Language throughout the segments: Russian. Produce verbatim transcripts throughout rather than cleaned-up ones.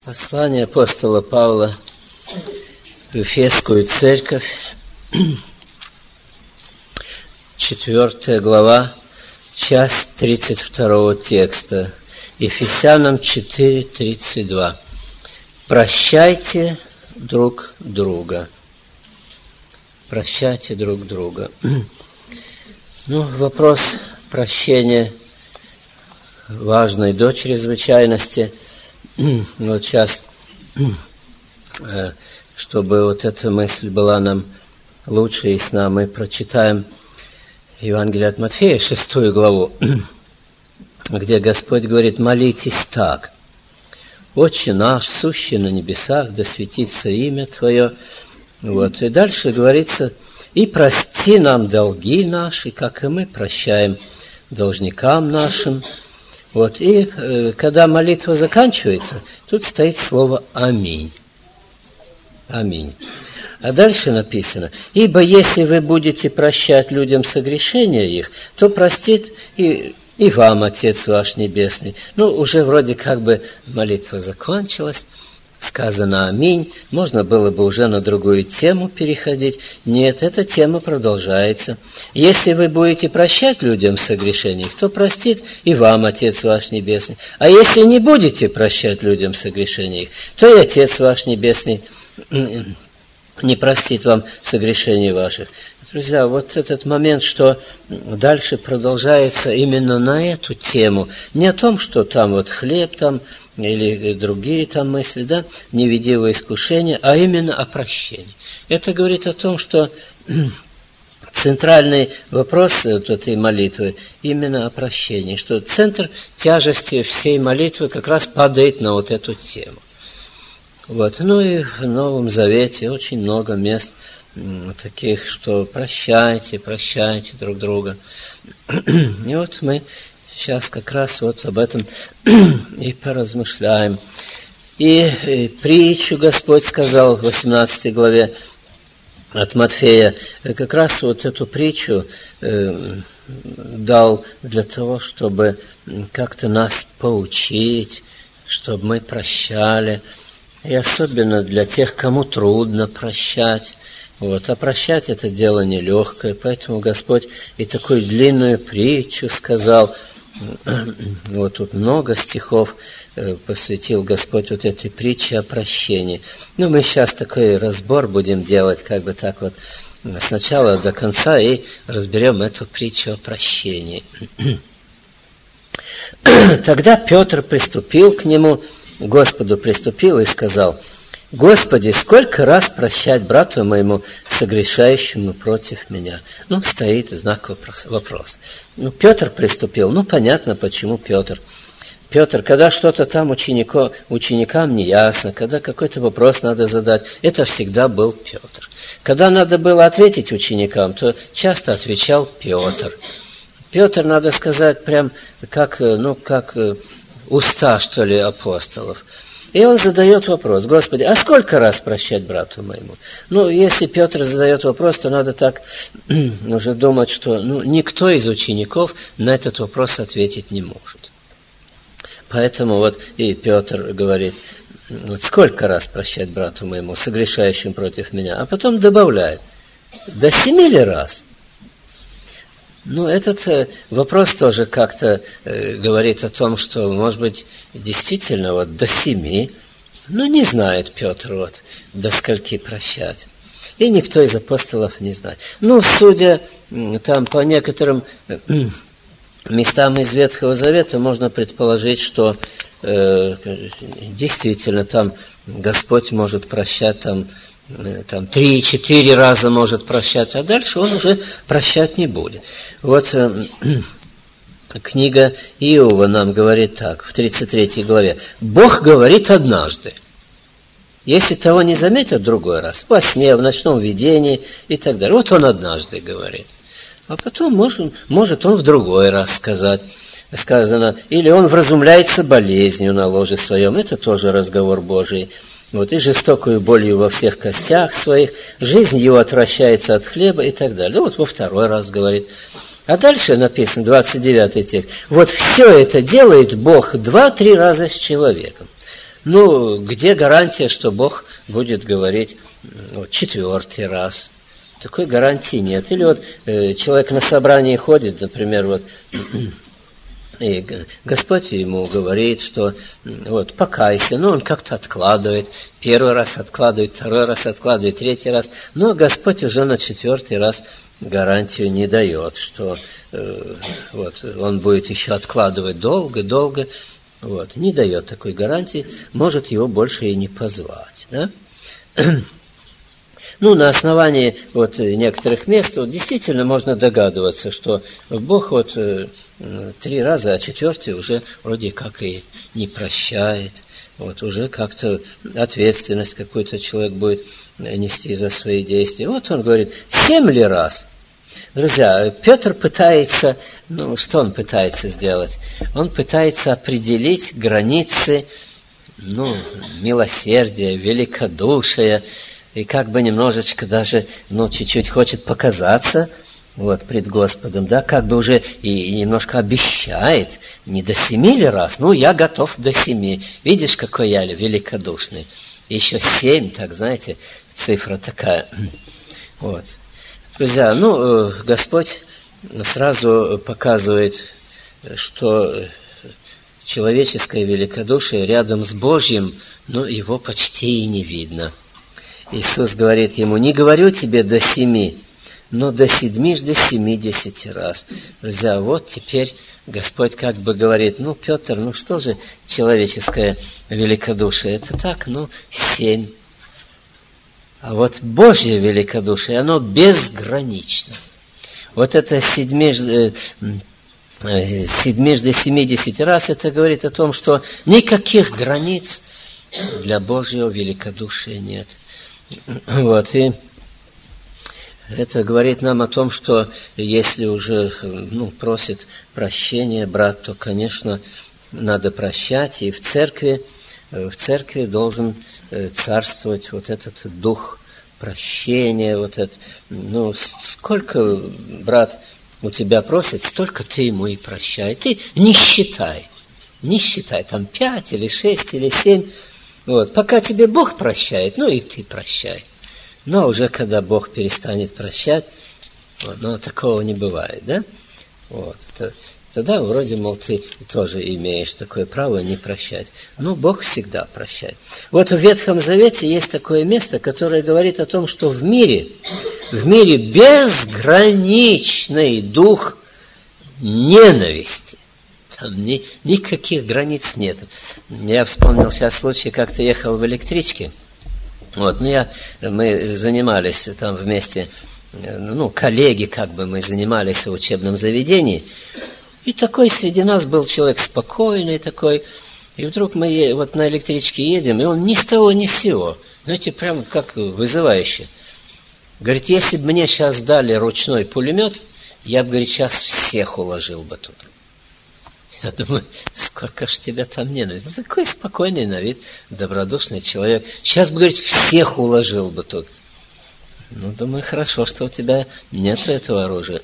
Послание апостола Павла в Ефесскую церковь, четвёртая глава, часть тридцать второго текста, Ефесянам четыре тридцать два. Прощайте друг друга. Прощайте друг друга. Ну, вопрос прощения важный до чрезвычайности. Вот сейчас, чтобы вот эта мысль была нам лучше и ясна, мы прочитаем Евангелие от Матфея, шестую главу, где Господь говорит: молитесь так: Отче наш, сущий на небесах, да светится имя Твое. Вот. И дальше говорится: и прости нам долги наши, как и мы прощаем должникам нашим. Вот. И э, когда молитва заканчивается, тут стоит слово «Аминь». Аминь. А дальше написано: ибо если вы будете прощать людям согрешения их, то простит и, и вам Отец ваш Небесный. Ну, уже вроде как бы молитва закончилась, сказано «Аминь», можно было бы уже на другую тему переходить. Нет, эта тема продолжается. Если вы будете прощать людям согрешения их, то простит и вам Отец ваш Небесный. А если не будете прощать людям согрешения их, то и Отец ваш Небесный не простит вам согрешений ваших. Друзья, вот этот момент, что дальше продолжается именно на эту тему, не о том, что там вот хлеб там, или другие там мысли, да, не веди во искушение, а именно о прощении. Это говорит о том, что центральный вопрос вот этой молитвы именно о прощении, что центр тяжести всей молитвы как раз падает на вот эту тему. Вот. Ну и в Новом Завете очень много мест таких, что прощайте, прощайте друг друга. И вот мы сейчас как раз вот об этом и поразмышляем. И, и притчу Господь сказал в восемнадцатой главе от Матфея, как раз вот эту притчу э, дал для того, чтобы как-то нас поучить, чтобы мы прощали. И особенно для тех, кому трудно прощать. Вот. А прощать это дело нелегкое, поэтому Господь и такую длинную притчу сказал. Вот тут много стихов посвятил Господь вот этой притче о прощении. Ну, мы сейчас такой разбор будем делать, как бы так вот, сначала до конца, и разберем эту притчу о прощении. Тогда Петр приступил к нему, Господу приступил и сказал: Господи, сколько раз прощать брату моему, согрешающему против меня? Ну, стоит знак вопроса. Ну, Петр приступил. Ну, понятно, почему Петр. Петр, когда что-то там ученико, ученикам не ясно, когда какой-то вопрос надо задать, это всегда был Петр. Когда надо было ответить ученикам, то часто отвечал Петр. Петр, надо сказать, прям как, ну, как уста, что ли, апостолов. И он задает вопрос: Господи, а сколько раз прощать брату моему? Ну, если Петр задает вопрос, то надо так уже думать, что ну, никто из учеников на этот вопрос ответить не может. Поэтому вот и Петр говорит: вот сколько раз прощать брату моему, согрешающим против меня? А потом добавляет: до семи ли раз? Ну, этот э, вопрос тоже как-то э, говорит о том, что, может быть, действительно вот до семи, ну, не знает Петр вот до скольки прощать. И никто из апостолов не знает. Ну, судя там по некоторым э, местам из Ветхого Завета, можно предположить, что э, действительно там Господь может прощать там, там три-четыре раза может прощать, а дальше он уже прощать не будет. Вот э, книга Иова нам говорит так, в тридцать третьей главе. Бог говорит однажды. Если того не заметят в другой раз, во сне, в ночном видении и так далее. Вот он однажды говорит. А потом может, может он в другой раз сказать. Сказано, или он вразумляется болезнью на ложе своем. Это тоже разговор Божий. Вот, и жестокую болью во всех костях своих, жизнь его отвращается от хлеба и так далее. Вот во второй раз говорит. А дальше написано, двадцать девятый текст. Вот все это делает Бог два-три раза с человеком. Ну, где гарантия, что Бог будет говорить вот, четвертый раз? Такой гарантии нет. Или вот э, человек на собрании ходит, например, вот, и Господь ему говорит, что вот, покайся, но он как-то откладывает, первый раз откладывает, второй раз откладывает, третий раз, но Господь уже на четвертый раз гарантию не дает, что э, вот, он будет еще откладывать долго-долго, вот, не дает такой гарантии, может его больше и не позвать, да? Ну, на основании вот некоторых мест вот, действительно можно догадываться, что Бог вот э, три раза, а четвертый уже вроде как и не прощает. Вот уже как-то ответственность какой-то человек будет нести за свои действия. Вот он говорит, семь ли раз? Друзья, Петр пытается, ну, что он пытается сделать? Он пытается определить границы, ну, милосердия, великодушия, и как бы немножечко даже, ну, чуть-чуть хочет показаться, вот, пред Господом, да, как бы уже и, и немножко обещает, не до семи ли раз, ну, я готов до семи, видишь, какой я великодушный, еще семь, так, знаете, цифра такая, вот. Друзья, ну, Господь сразу показывает, что человеческое великодушие рядом с Божьим, ну, его почти и не видно. Иисус говорит ему, не говорю тебе до семи, но до седьмижды семидесяти раз. Друзья, вот теперь Господь как бы говорит, ну, Петр, ну что же человеческое великодушие? Это так, ну, семь. А вот Божье великодушие, оно безгранично. Вот это седьмижды, седьмижды семидесяти раз, это говорит о том, что никаких границ для Божьего великодушия нет. Вот, и это говорит нам о том, что если уже, ну, просит прощения брат, то, конечно, надо прощать, и в церкви, в церкви должен царствовать вот этот дух прощения, вот этот, ну, сколько брат у тебя просит, столько ты ему и прощай. Ты не считай, не считай, там пять или шесть или семь. Вот, пока тебе Бог прощает, ну и ты прощай. Но уже когда Бог перестанет прощать, вот, ну, такого не бывает, да? Вот, то, тогда вроде, мол, ты тоже имеешь такое право не прощать. Но Бог всегда прощает. Вот в Ветхом Завете есть такое место, которое говорит о том, что в мире, в мире безграничный дух ненависти. Там ни, никаких границ нет. Я вспомнил сейчас случай, как-то ехал в электричке. Вот, ну я, мы занимались там вместе, ну, коллеги, как бы мы занимались в учебном заведении. И такой среди нас был человек спокойный такой. И вдруг мы вот на электричке едем, и он ни с того ни с сего. Знаете, прям как вызывающе. Говорит, если бы мне сейчас дали ручной пулемет, я бы, говорит, сейчас всех уложил бы тут. Я думаю, сколько ж тебя там ненавидит. Ну, такой спокойный на вид, добродушный человек. Сейчас бы, говорит, всех уложил бы тут. Ну, думаю, хорошо, что у тебя нет этого оружия.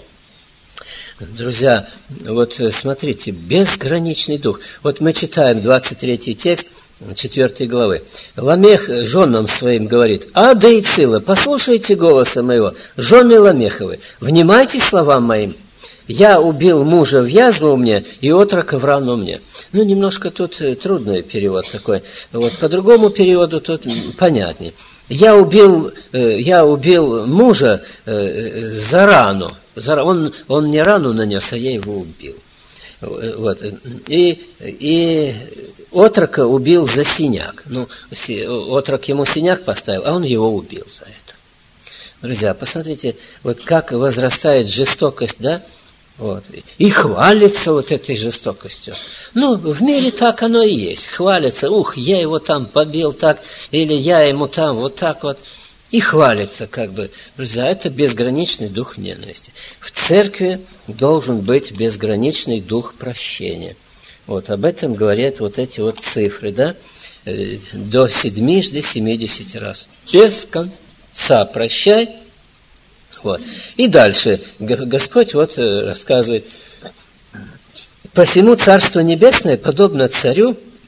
Друзья, вот смотрите, безграничный дух. Вот мы читаем двадцать третий текст четвёртой главы. Ламех женам своим говорит, Ада и Цила, послушайте голоса моего, жены Ламеховы, внимайте словам моим. Я убил мужа в язву мне, и отрока в рану мне. Ну, немножко тут трудный перевод такой. Вот по другому переводу тут понятнее. Я убил, я убил мужа за рану. Он, он мне рану нанес, а я его убил. Вот. И, и отрока убил за синяк. Ну, отрок ему синяк поставил, а он его убил за это. Друзья, посмотрите, вот как возрастает жестокость, да? Вот. И хвалится вот этой жестокостью. Ну, в мире так оно и есть. Хвалится, ух, я его там побил так, или я ему там вот так вот. И хвалится, как бы. Друзья, это безграничный дух ненависти. В церкви должен быть безграничный дух прощения. Вот об этом говорят вот эти вот цифры, да? До седьмижды семидесяти раз. Без конца прощай. Вот. И дальше Господь вот рассказывает. Посему Царство Небесное подобно царю,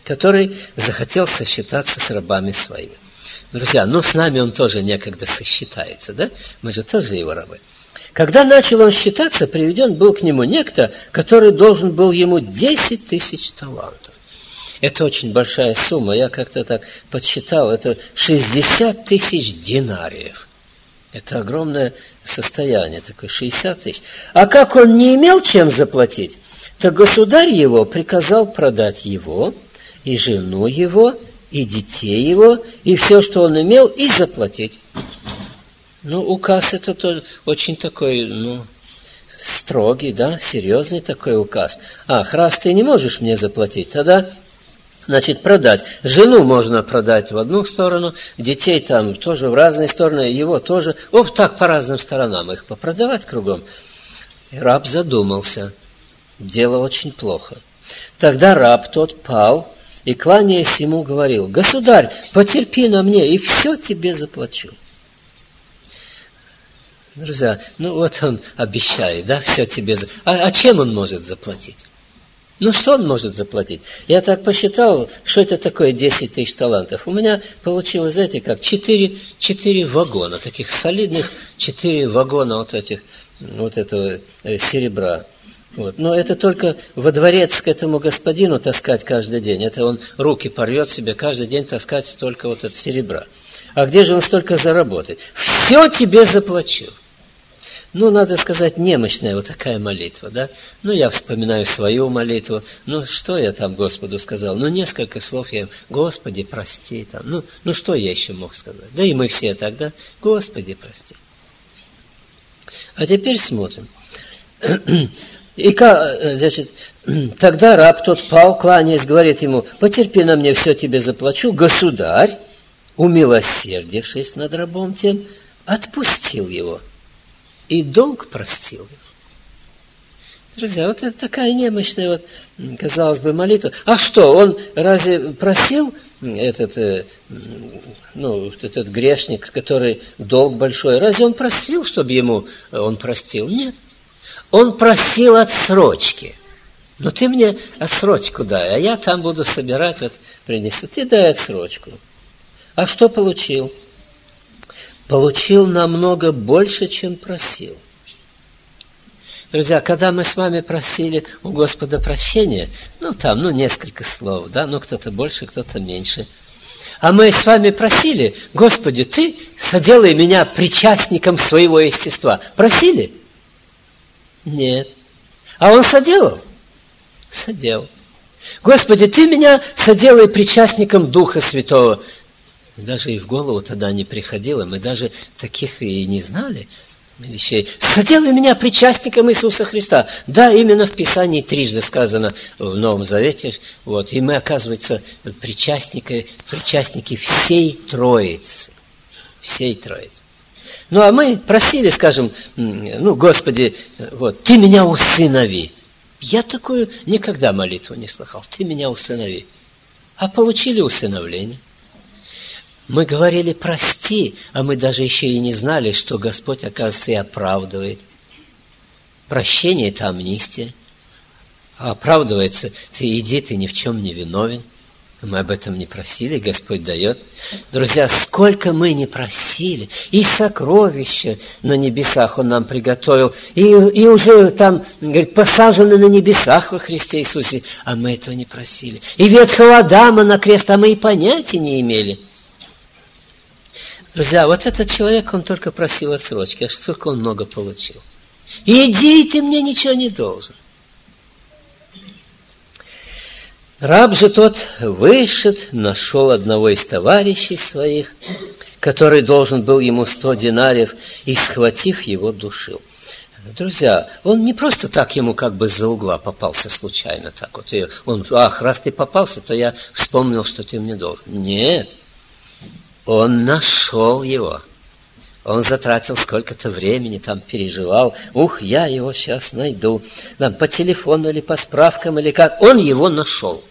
который захотел сосчитаться с рабами своими. Друзья, ну с нами он тоже некогда сосчитается, да? Мы же тоже его рабы. Когда начал он считаться, приведен был к нему некто, который должен был ему десять тысяч талантов. Это очень большая сумма. Я как-то так подсчитал. Это шестьдесят тысяч динариев. Это огромное состояние, такое шестьдесят тысяч. А как он не имел чем заплатить, то государь его приказал продать его, и жену его, и детей его, и все, что он имел, и заплатить. Ну, указ это очень такой, ну, строгий, да, серьезный такой указ. Ах, раз ты не можешь мне заплатить, тогда, значит, продать. Жену можно продать в одну сторону, детей там тоже в разные стороны, его тоже. Вот так по разным сторонам их попродавать кругом. И раб задумался. Дело очень плохо. Тогда раб тот пал и, кланяясь ему, говорил: «Государь, потерпи на мне, и все тебе заплачу». Друзья, ну вот он обещает, да, все тебе заплачу. А, а чем он может заплатить? Ну, что он может заплатить? Я так посчитал, что это такое десять тысяч талантов. У меня получилось, знаете, как четыре, четыре вагона, таких солидных четыре вагона вот этих, вот этого серебра. Вот. Но это только во дворец к этому господину таскать каждый день. Это он руки порвет себе каждый день таскать столько вот этого серебра. А где же он столько заработает? Все тебе заплачу. Ну, надо сказать, немощная вот такая молитва, да? Ну, я вспоминаю свою молитву. Ну, что я там Господу сказал? Ну, несколько слов я ему: Господи, прости. Там. Ну, ну, что я еще мог сказать? Да и мы все тогда: Господи, прости. А теперь смотрим. И, значит, тогда раб тот пал, кланяясь, говорит ему: потерпи на мне, все тебе заплачу. Государь, умилосердившись над рабом тем, отпустил его и долг простил его. Друзья, вот это такая немощная, вот, казалось бы, молитва. А что, он разве просил этот, ну, этот грешник, который долг большой, разве он просил, чтобы ему он простил? Нет. Он просил отсрочки. Ну, ты мне отсрочку дай, а я там буду собирать, вот принесу. Ты дай отсрочку. А что получил? Получил намного больше, чем просил. Друзья, когда мы с вами просили у Господа прощения, ну, там, ну, несколько слов, да, ну, кто-то больше, кто-то меньше. А мы с вами просили: Господи, Ты соделай меня причастником своего естества. Просили? Нет. А Он соделал? Соделал. Господи, Ты меня соделай причастником Духа Святого. Даже и в голову тогда не приходило, мы даже таких и не знали вещей. Соделай меня причастником Иисуса Христа. Да, именно в Писании трижды сказано в Новом Завете. Вот, и мы, оказывается, причастники, причастники всей Троицы. Всей Троицы. Ну, а мы просили, скажем, ну, Господи, вот, Ты меня усынови. Я такую никогда молитву не слыхал. Ты меня усынови. А получили усыновление. Мы говорили: прости, а мы даже еще и не знали, что Господь, оказывается, и оправдывает. Прощение – это амнистия. А оправдывается: ты иди, ты ни в чем не виновен. Мы об этом не просили, Господь дает. Друзья, сколько мы не просили, и сокровища на небесах Он нам приготовил, и, и уже там, говорит, посажены на небесах во Христе Иисусе, а мы этого не просили. И ветхого Адама на крест, а мы и понятия не имели. Друзья, вот этот человек, он только просил отсрочки, а сколько он много получил. Иди, ты мне ничего не должен. Раб же тот вышед, нашел одного из товарищей своих, который должен был ему сто динариев, и, схватив его, душил. Друзья, он не просто так ему как бы за угла попался случайно так вот. И он: ах, раз ты попался, то я вспомнил, что ты мне должен. Нет. Он нашел его. Он затратил сколько-то времени, там переживал. Ух, я его сейчас найду. Там, по телефону или по справкам, или как. Он его нашел.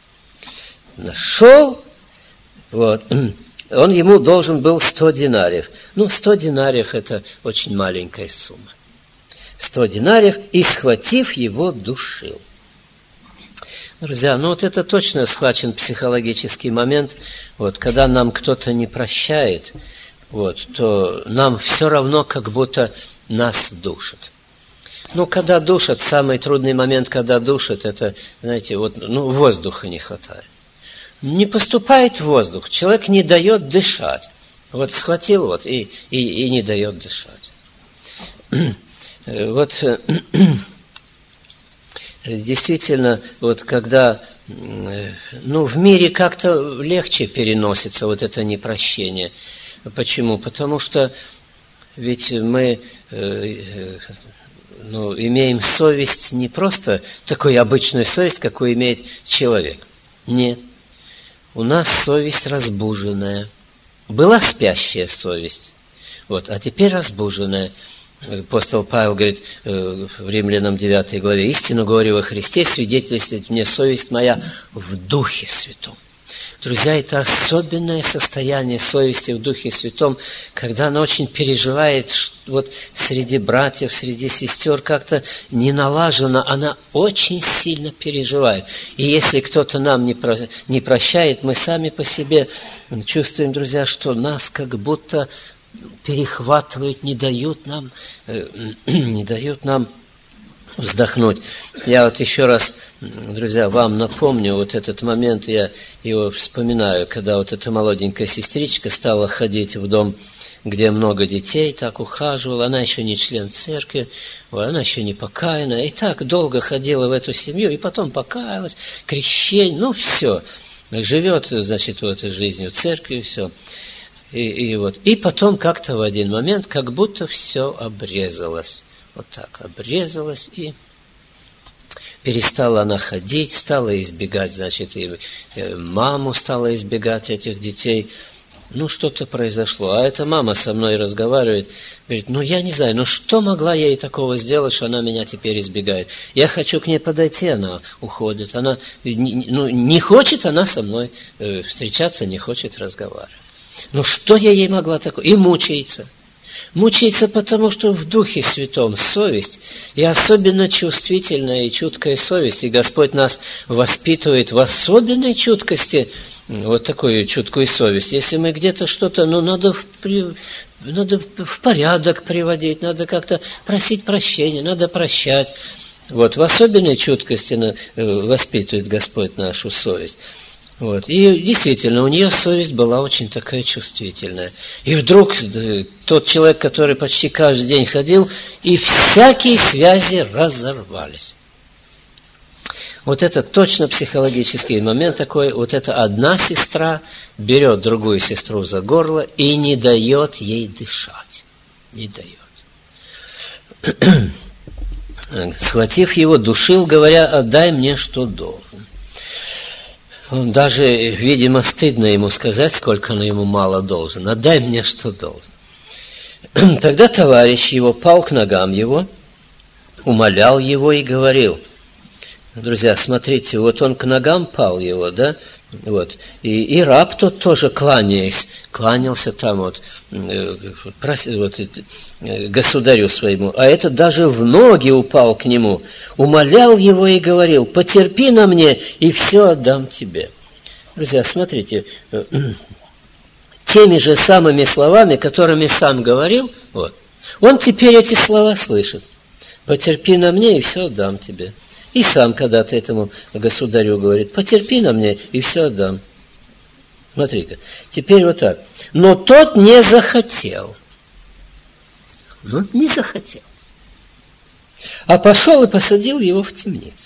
Нашел. Вот. Он ему должен был сто динариев. Ну, сто динариев – это очень маленькая сумма. Сто динариев, и, схватив его, душил. Друзья, ну вот это точно схвачен психологический момент. Вот, когда нам кто-то не прощает, вот, то нам все равно, как будто нас душат. Ну, когда душат, самый трудный момент, когда душат, это, знаете, вот, ну, воздуха не хватает. Не поступает воздух, человек не дает дышать. Вот схватил вот и, и, и не дает дышать. Вот действительно, вот когда, ну, в мире как-то легче переносится вот это непрощение. Почему? Потому что ведь мы ну, имеем совесть не просто такую обычную совесть, какую имеет человек. Нет. У нас совесть разбуженная. Была спящая совесть, вот, а теперь разбуженная. Апостол Павел говорит в Римлянам девятой главе: «Истину говорю во Христе, свидетельствует мне совесть моя в Духе Святом». Друзья, это особенное состояние совести в Духе Святом, когда она очень переживает, вот среди братьев, среди сестер как-то не налажена, она очень сильно переживает. И если кто-то нам не, про, не прощает, мы сами по себе чувствуем, друзья, что нас как будто перехватывают, не дают нам, э, не дают нам вздохнуть. Я вот еще раз, друзья, вам напомню вот этот момент, я его вспоминаю, когда вот эта молоденькая сестричка стала ходить в дом, где много детей, так ухаживала, она еще не член церкви, она еще не покаяна, и так долго ходила в эту семью, и потом покаялась, крещение, ну все, живет, значит, в этой жизнью церкви, все. И, и, вот. И потом как-то в один момент как будто все обрезалось. Вот так обрезалось, и перестала она ходить, стала избегать, значит, и маму стала избегать этих детей. Ну, что-то произошло. А эта мама со мной разговаривает, говорит: ну, я не знаю, ну, что могла я ей такого сделать, что она меня теперь избегает? Я хочу к ней подойти, она уходит. Она, ну, не хочет она со мной встречаться, не хочет разговаривать. Ну, что я ей могла такое? И мучается. Мучается, потому что в Духе Святом совесть, и особенно чувствительная и чуткая совесть, и Господь нас воспитывает в особенной чуткости, вот такую чуткую совесть. Если мы где-то что-то, ну, надо в, надо в порядок приводить, надо как-то просить прощения, надо прощать. Вот, в особенной чуткости воспитывает Господь нашу совесть. Вот. И действительно, у нее совесть была очень такая чувствительная. И вдруг тот человек, который почти каждый день ходил, и всякие связи разорвались. Вот это точно психологический момент такой. Вот эта одна сестра берет другую сестру за горло и не дает ей дышать. Не дает. Схватив его, душил, говоря: отдай мне, что должен. Даже, видимо, стыдно ему сказать, сколько он ему мало должен. Отдай мне, что должен. Тогда товарищ его пал к ногам его, умолял его и говорил. Друзья, смотрите, вот он к ногам пал его, да? Вот. И, и раб тот тоже, кланяясь, кланялся там вот, проси, вот государю своему, а этот даже в ноги упал к нему, умолял его и говорил: потерпи на мне, и все отдам тебе. Друзья, смотрите, теми же самыми словами, которыми сам говорил, вот, он теперь эти слова слышит: потерпи на мне, и все отдам тебе. И сам когда-то этому государю говорит: потерпи на мне, и все отдам. Смотри-ка. Теперь вот так. Но тот не захотел. Ну, не захотел. А пошел и посадил его в темницу.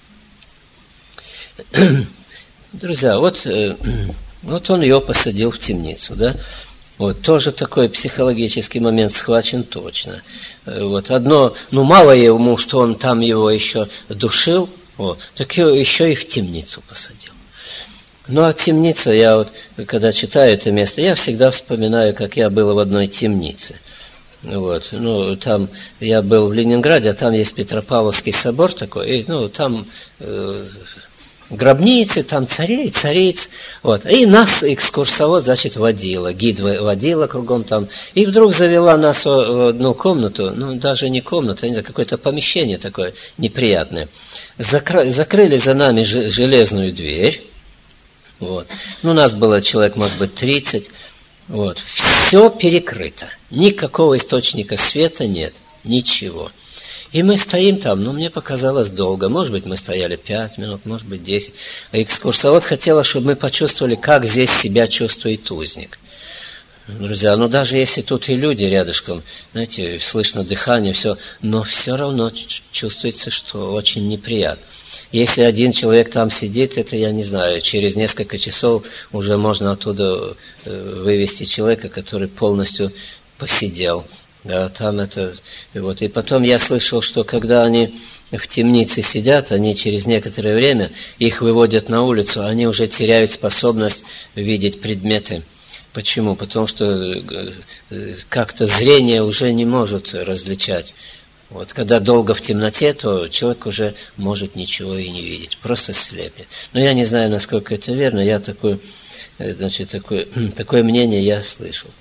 Друзья, вот, вот он его посадил в темницу, да? Вот, тоже такой психологический момент схвачен точно. Вот, одно, ну, мало ему, что он там его еще душил, вот, так его еще и в темницу посадил. Ну, а темница, я вот, когда читаю это место, я всегда вспоминаю, как я был в одной темнице. Вот, ну, там, я был в Ленинграде, а там есть Петропавловский собор такой, и, ну, там... Э, гробницы, там царей, цариц. Вот. И нас экскурсовод, значит, водила, гид водила кругом там. И вдруг завела нас в одну комнату, ну, даже не комната, не знаю, какое-то помещение такое неприятное. Закры, закрыли за нами железную дверь. Вот. Ну, у нас было человек, может быть, тридцать. Вот. Все перекрыто. Никакого источника света нет. Ничего. И мы стоим там, ну, мне показалось долго. Может быть, мы стояли пять минут, может быть, десять. А экскурсовод хотела, чтобы мы почувствовали, как здесь себя чувствует узник. Друзья, ну, даже если тут и люди рядышком, знаете, слышно дыхание, все, но все равно чувствуется, что очень неприятно. Если один человек там сидит, это, я не знаю, через несколько часов уже можно оттуда вывести человека, который полностью посидел. Да, там это, вот. И потом я слышал, что когда они в темнице сидят, они через некоторое время, их выводят на улицу, они уже теряют способность видеть предметы. Почему? Потому что как-то зрение уже не может различать. Вот, когда долго в темноте, то человек уже может ничего и не видеть, просто слепнет. Но я не знаю, насколько это верно, я такое, значит, такое, такое мнение я слышал.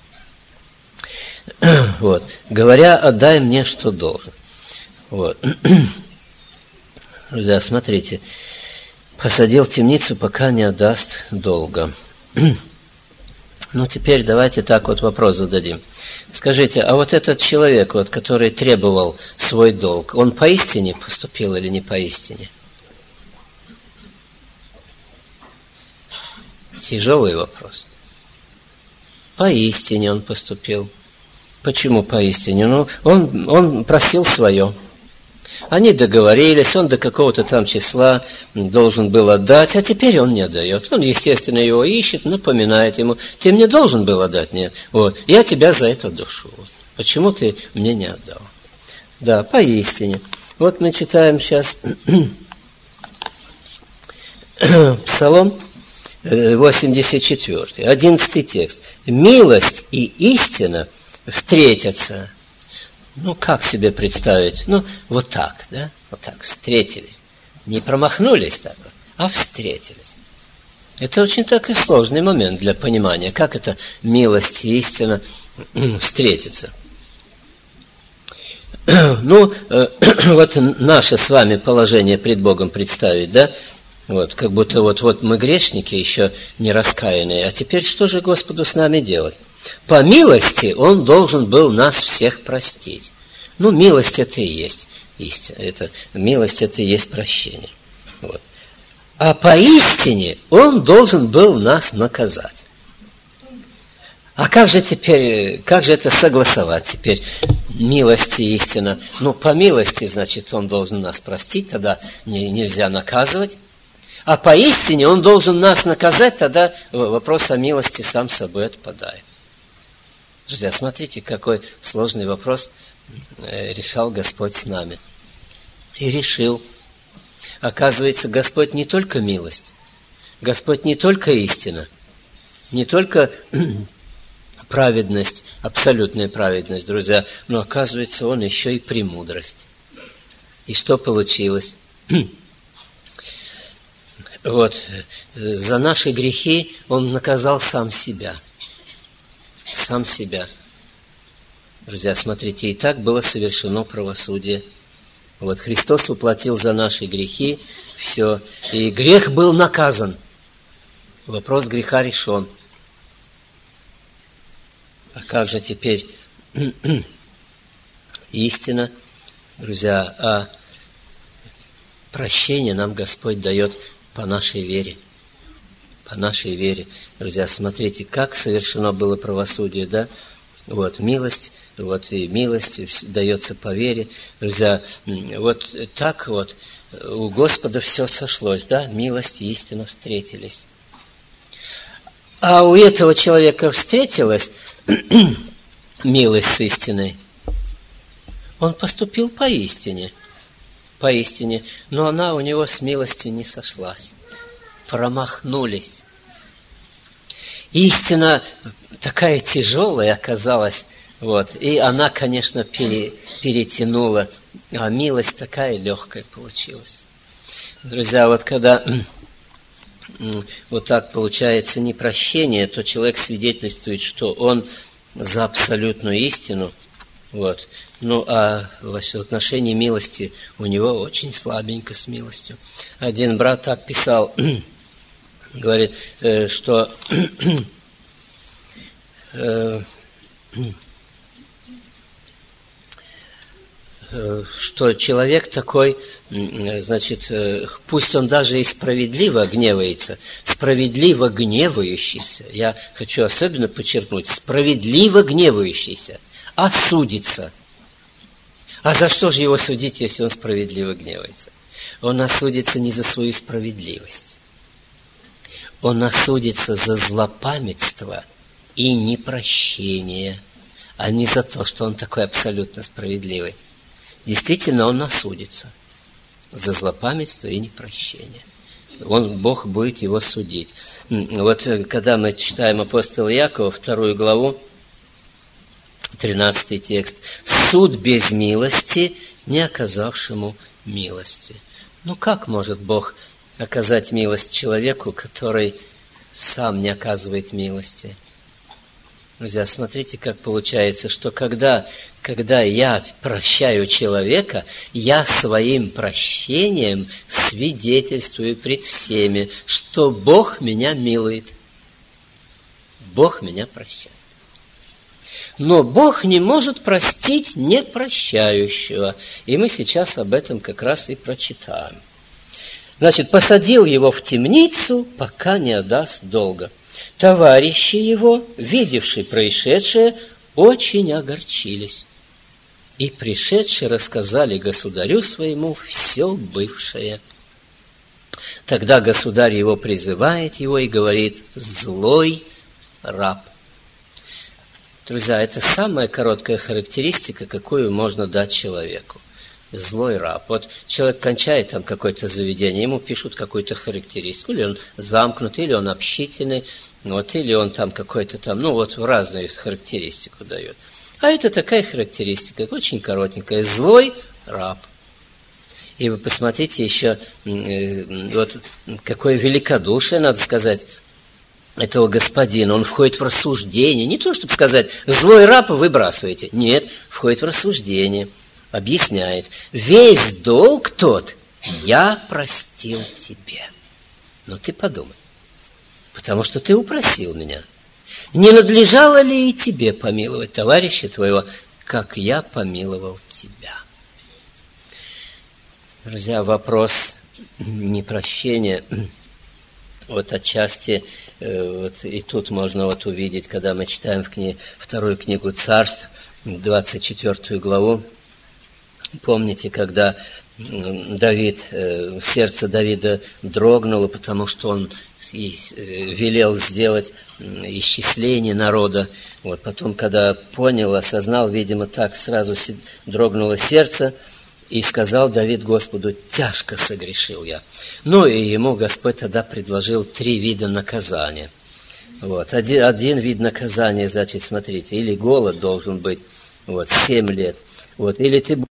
Вот. Говоря, отдай мне, что должен. Вот. Друзья, смотрите. Посадил в темницу, пока не отдаст долга. Ну, теперь давайте так вот вопрос зададим. Скажите, а вот этот человек, вот, который требовал свой долг, он поистине поступил или не поистине? Тяжелый вопрос. Поистине он поступил. Почему поистине? Ну, он, он просил свое. Они договорились, он до какого-то там числа должен был отдать, а теперь он не отдает. Он, естественно, его ищет, напоминает ему: ты мне должен был отдать? Нет. Вот. Я тебя за это душу. Почему ты мне не отдал? Да, поистине. Вот мы читаем сейчас Псалом восемьдесят четыре, одиннадцатый текст. Милость и истина встретятся. Ну, как себе представить? Ну, вот так, да? Вот так, встретились. Не промахнулись так вот, а встретились. Это очень такой сложный момент для понимания, как это милость и истина встретятся. Ну, вот наше с вами положение пред Богом представить, да? Вот, как будто вот, вот мы грешники, еще не раскаянные, а теперь что же Господу с нами делать? По милости Он должен был нас всех простить. Ну, милость это и есть истина. Это, милость это и есть прощение. Вот. А поистине Он должен был нас наказать. А как же теперь, как же это согласовать теперь? Милость и истина. Ну, по милости, значит, Он должен нас простить, тогда не, нельзя наказывать. А поистине Он должен нас наказать, тогда вопрос о милости сам собой отпадает. Друзья, смотрите, какой сложный вопрос решал Господь с нами. И решил. Оказывается, Господь не только милость, Господь не только истина, не только праведность, абсолютная праведность, друзья, но оказывается, Он еще и премудрость. И что получилось? Вот, за наши грехи Он наказал сам себя. Сам себя. Друзья, смотрите, и так было совершено правосудие. Вот Христос воплотил за наши грехи все, и грех был наказан. Вопрос греха решен. А как же теперь истина, друзья, а прощение нам Господь дает по нашей вере. По нашей вере. Друзья, смотрите, как совершено было правосудие, да? Вот, милость, вот и милость дается по вере. Друзья, вот так вот у Господа все сошлось, да? Милость и истина встретились. А у этого человека встретилась милость с истиной. Он поступил поистине. Поистине. Но она у него с милостью не сошлась. Промахнулись. Истина такая тяжелая оказалась, вот, и она, конечно, пере, перетянула, а милость такая легкая получилась. Друзья, вот когда вот так получается непрощение, то человек свидетельствует, что он за абсолютную истину. Вот. Ну, а в отношении милости у него очень слабенько с милостью. Один брат так писал, говорит, что что человек такой, значит, пусть он даже и справедливо гневается, справедливо гневающийся, я хочу особенно подчеркнуть, справедливо гневающийся, осудится. А за что же его судить, если он справедливо гневается? Он осудится не за свою справедливость. Он осудится за злопамятство и непрощение, а не за то, что он такой абсолютно справедливый. Действительно, он осудится за злопамятство и непрощение. Он, Бог будет его судить. Вот когда мы читаем апостола Иакова, вторую главу, тринадцатый текст. «Суд без милости, не оказавшему милости». Ну, как может Бог оказать милость человеку, который сам не оказывает милости? Друзья, смотрите, как получается, что когда, когда я прощаю человека, я своим прощением свидетельствую пред всеми, что Бог меня милует. Бог меня прощает. Но Бог не может простить непрощающего. И мы сейчас об этом как раз и прочитаем. Значит, посадил его в темницу, пока не отдаст долга. Товарищи его, видевшие происшедшее, очень огорчились. И пришедшие рассказали государю своему все бывшее. Тогда государь его призывает его и говорит: «Злой раб». Друзья, это самая короткая характеристика, какую можно дать человеку. Злой раб. Вот человек кончает там какое-то заведение, ему пишут какую-то характеристику. Или он замкнутый, или он общительный, вот, или он там какой-то там, ну вот разную характеристику дает. А это такая характеристика, очень коротенькая. Злой раб. И вы посмотрите еще, вот какое великодушие, надо сказать, этого господина. Он входит в рассуждение. Не то, чтобы сказать, злой раб выбрасываете. Нет, входит в рассуждение. Объясняет. Весь долг тот я простил тебе. Но ты подумай. Потому что ты упросил меня. Не надлежало ли и тебе помиловать товарища твоего, как я помиловал тебя? Друзья, вопрос непрощения, вот отчасти, вот и тут можно вот увидеть, когда мы читаем в книге, вторую книгу Царств, двадцать четвёртую главу. Помните, когда Давид, сердце Давида дрогнуло, потому что он велел сделать исчисление народа. Вот потом, когда понял, осознал, видимо, так сразу дрогнуло сердце, и сказал Давид Господу: «Тяжко согрешил я». Ну, и ему Господь тогда предложил три вида наказания. Вот. Один, один вид наказания, значит, смотрите, или голод должен быть, вот, семь лет, вот, или ты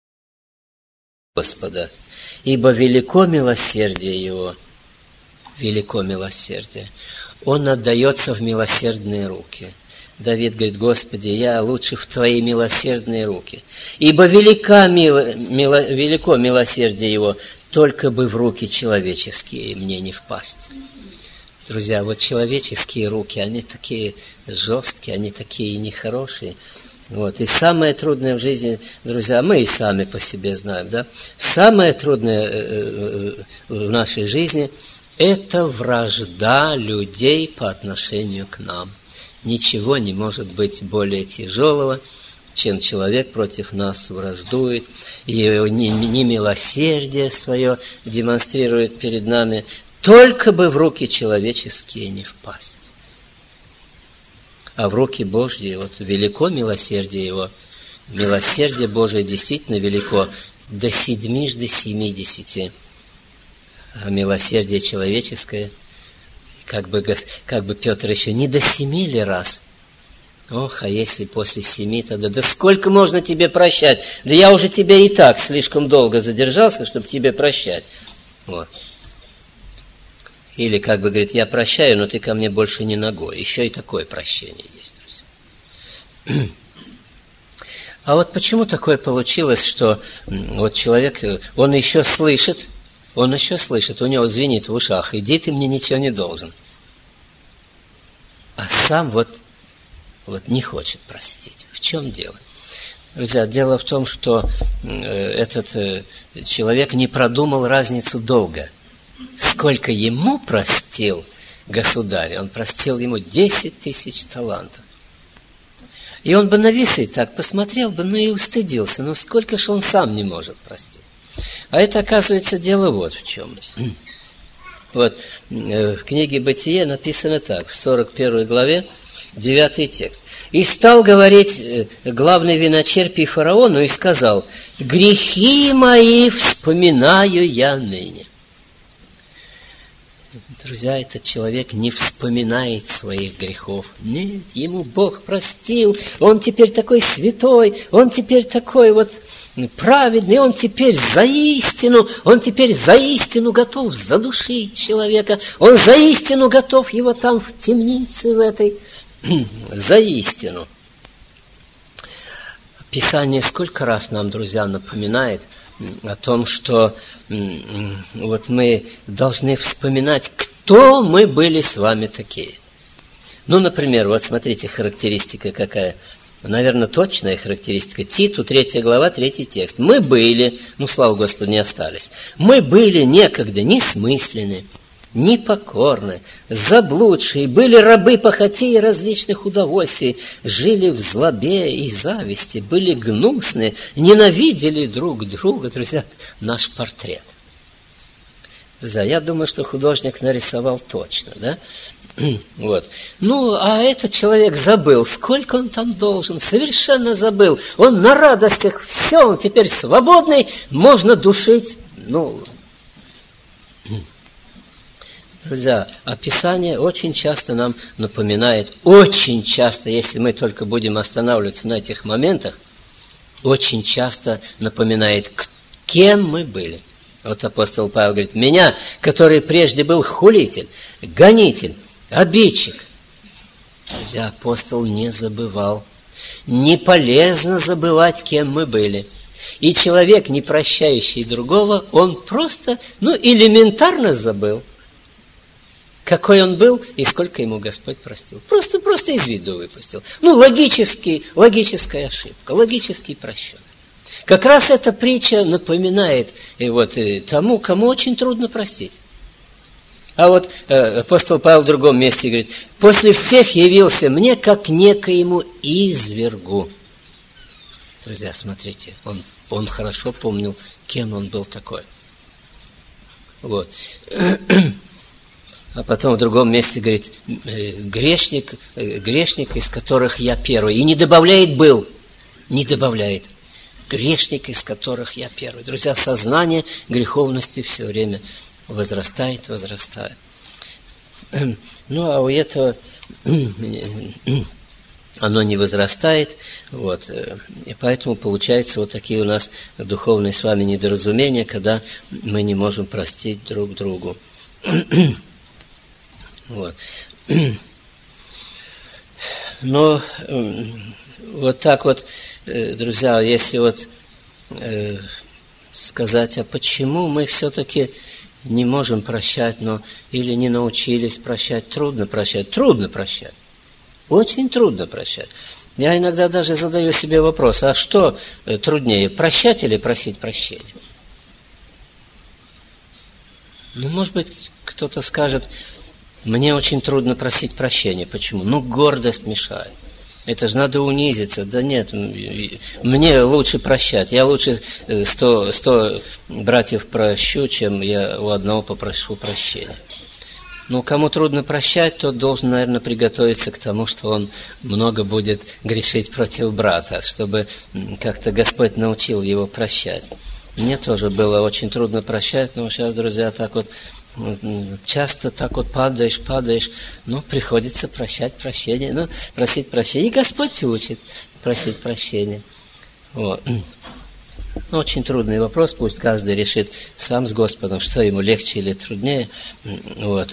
Господа, ибо велико милосердие Его, велико милосердие. Он отдается в милосердные руки. Давид говорит: «Господи, я лучше в Твои милосердные руки. Ибо велика, мило, мило, велико милосердие Его, только бы в руки человеческие мне не впасть». Друзья, вот человеческие руки, они такие жесткие, они такие нехорошие. Вот. И самое трудное в жизни, друзья, мы и сами по себе знаем, да? Самое трудное в нашей жизни – это вражда людей по отношению к нам. Ничего не может быть более тяжелого, чем человек против нас враждует, и немилосердие свое демонстрирует перед нами, только бы в руки человеческие не впасть. А в руки Божьи, вот велико милосердие Его, милосердие Божие действительно велико, до седьмижды семидесяти, а милосердие человеческое, как бы, как бы Петр еще не до семи ли раз? Ох, а если после семи, тогда да сколько можно тебе прощать? Да я уже тебя и так слишком долго задержался, чтобы тебе прощать. Вот. Или, как бы говорит, я прощаю, но ты ко мне больше не ногой. Еще и такое прощение есть, друзья. А вот почему такое получилось, что вот человек, он еще слышит, он еще слышит, у него звенит в ушах, иди, ты мне ничего не должен. А сам вот, вот не хочет простить. В чем дело? Друзья, дело в том, что этот человек не продумал разницу долга. Сколько ему простил государь? Он простил ему десять тысяч талантов. И он бы навис и так посмотрел бы, ну и устыдился. Ну сколько ж он сам не может простить? А это, оказывается, дело вот в чем. Вот в книге «Бытие» написано так, в сорок первой главе, девятый текст. «И стал говорить главный виночерпий фараону и сказал: грехи мои вспоминаю я ныне». Друзья, этот человек не вспоминает своих грехов. Нет, ему Бог простил, он теперь такой святой, он теперь такой вот праведный, он теперь за истину, он теперь за истину готов задушить человека, он за истину готов его там в темнице в этой, за истину. Писание сколько раз нам, друзья, напоминает о том, что вот мы должны вспоминать, кто мы были с вами такие. Ну, например, вот смотрите, характеристика какая. Наверное, точная характеристика. Титу, третья глава, третий текст. Мы были, ну, слава Господу, не остались. Мы были некогда несмысленны, непокорны, заблудшие, были рабы похоти и различных удовольствий, жили в злобе и зависти, были гнусны, ненавидели друг друга. Друзья, наш портрет. Друзья, я думаю, что художник нарисовал точно, да? Вот. Ну, а этот человек забыл, сколько он там должен, совершенно забыл. Он на радостях, все, он теперь свободный, можно душить. Ну, друзья, а Писание очень часто нам напоминает, очень часто, если мы только будем останавливаться на этих моментах, очень часто напоминает, кем мы были. Вот апостол Павел говорит: меня, который прежде был хулитель, гонитель, обидчик. Друзья, апостол не забывал. Не полезно забывать, кем мы были. И человек, не прощающий другого, он просто, ну, элементарно забыл, какой он был и сколько ему Господь простил. Просто, просто из виду выпустил. Ну, логический, логическая ошибка, логический просчет. Как раз эта притча напоминает и вот, и тому, кому очень трудно простить. А вот э, апостол Павел в другом месте говорит: «После всех явился мне, как некоему извергу». Друзья, смотрите, он, он хорошо помнил, кем он был такой. Вот. А потом в другом месте говорит: грешник, грешник, из которых я первый. И не добавляет «был», не добавляет. Грешник, из которых я первый. Друзья, сознание греховности все время возрастает, возрастает. Ну, а у этого оно не возрастает. Вот. И поэтому получается вот такие у нас духовные с вами недоразумения, когда мы не можем простить друг другу. Вот. Но вот так вот, друзья, если вот э, сказать, а почему мы все-таки не можем прощать, но или не научились прощать, трудно прощать, трудно прощать, очень трудно прощать. Я иногда даже задаю себе вопрос: а что труднее, прощать или просить прощения? Ну, может быть, кто-то скажет: мне очень трудно просить прощения. Почему? Ну, гордость мешает. Это же надо унизиться. Да нет, мне лучше прощать. Я лучше сто, сто братьев прощу, чем я у одного попрошу прощения. Ну, кому трудно прощать, тот должен, наверное, приготовиться к тому, что он много будет грешить против брата, чтобы как-то Господь научил его прощать. Мне тоже было очень трудно прощать, но сейчас, друзья, так вот часто так вот падаешь, падаешь, ну, приходится прощать прощение, ну, просить прощения. И Господь учит просить прощения. Вот. Ну, очень трудный вопрос, пусть каждый решит сам с Господом, что ему легче или труднее. Вот.